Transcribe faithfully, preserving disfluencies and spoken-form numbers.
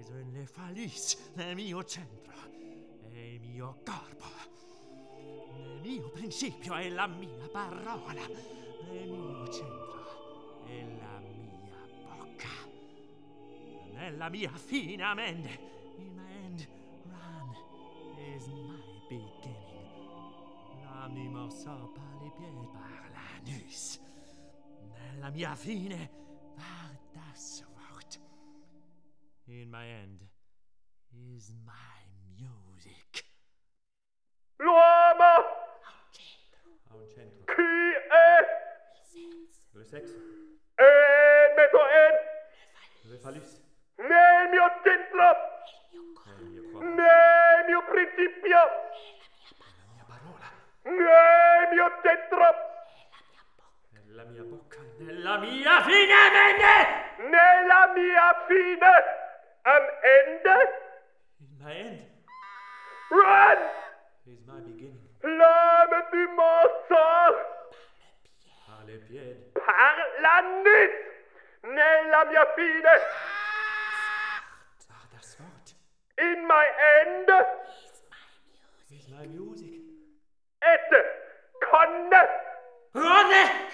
le falissi nel mio centro e il mio corpo. Nel mio principio è la mia parola. Nel mio centro è la mia bocca. Nella mia fine, amen. In my end, run is my beginning. L'animo sopra i piedi par l'anus. Nella mia fine, par das Wort. In my end is my music. L'uomo! A un centro. A un centro. Chi è? Le sexe. Le sexe. E metto en Le phallus. nel mio centro, Nel mio corpo. nel mio principio, La mia parola. nel mio centro, Nella mia bocca. Nella mia fine, amen. nella mia fine, am Ende, In my end run, is my beginning. l'âme du mensonge, Par les pieds. par l'anus, nella mia fine, Par das Wort. in my end, Is my music. et conne, Ronne!